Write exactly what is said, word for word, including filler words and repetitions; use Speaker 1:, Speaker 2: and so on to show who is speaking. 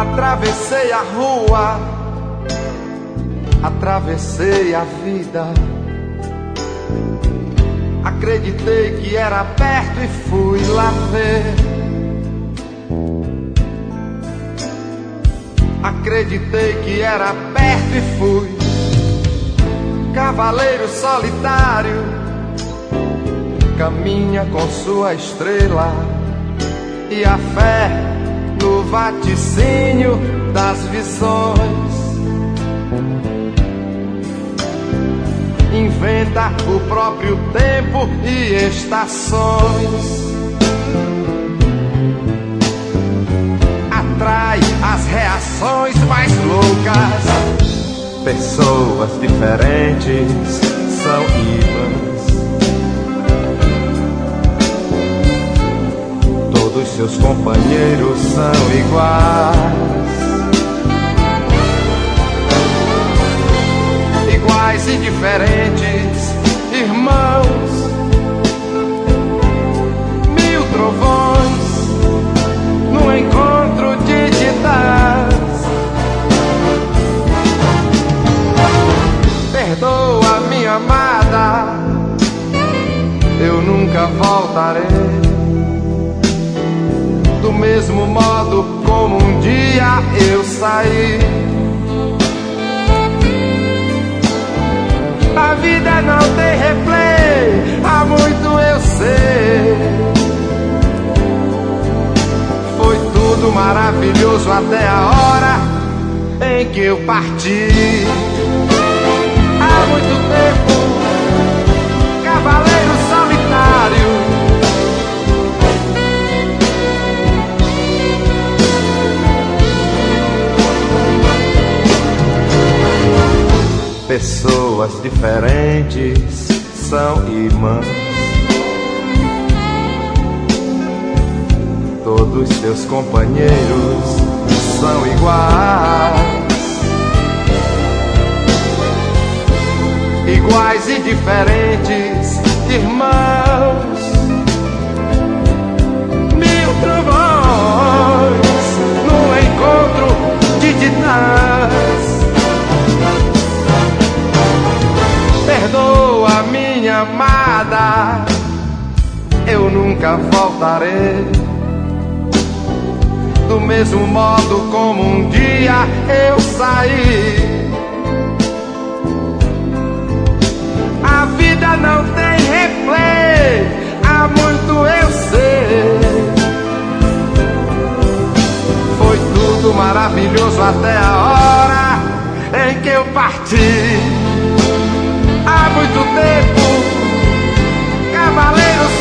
Speaker 1: Atravessei a rua, atravessei a vida. Acreditei que era perto e fui lá ver. Acreditei que era perto e fui. Cavaleiro solitário, caminha com sua estrela e a fé no vaticínio das visões. Inventa o próprio tempo e estações. Atrai as reações mais loucas. Pessoas diferentes são ímãs. Todos seus companheiros são iguais. Iguais e diferentes, irmãos. Mil trovões no encontro de titãs. Perdoa, minha amada, eu nunca voltarei. Do mesmo modo como um dia eu saí. A vida não tem replay, há muito eu sei. Foi tudo maravilhoso até a hora em que eu parti. Há muito tempo, cavaleiro solitário. Pessoas diferentes são irmãs. Todos seus companheiros são iguais. Iguais e diferentes, irmãos. Mil trovões no encontro de titãs. Perdoa, minha amada, eu nunca voltarei. Do mesmo modo como um dia eu saí. A vida não tem replay, há muito eu sei. Foi tudo maravilhoso até a hora em que eu parti. Há muito tempo, cavaleiro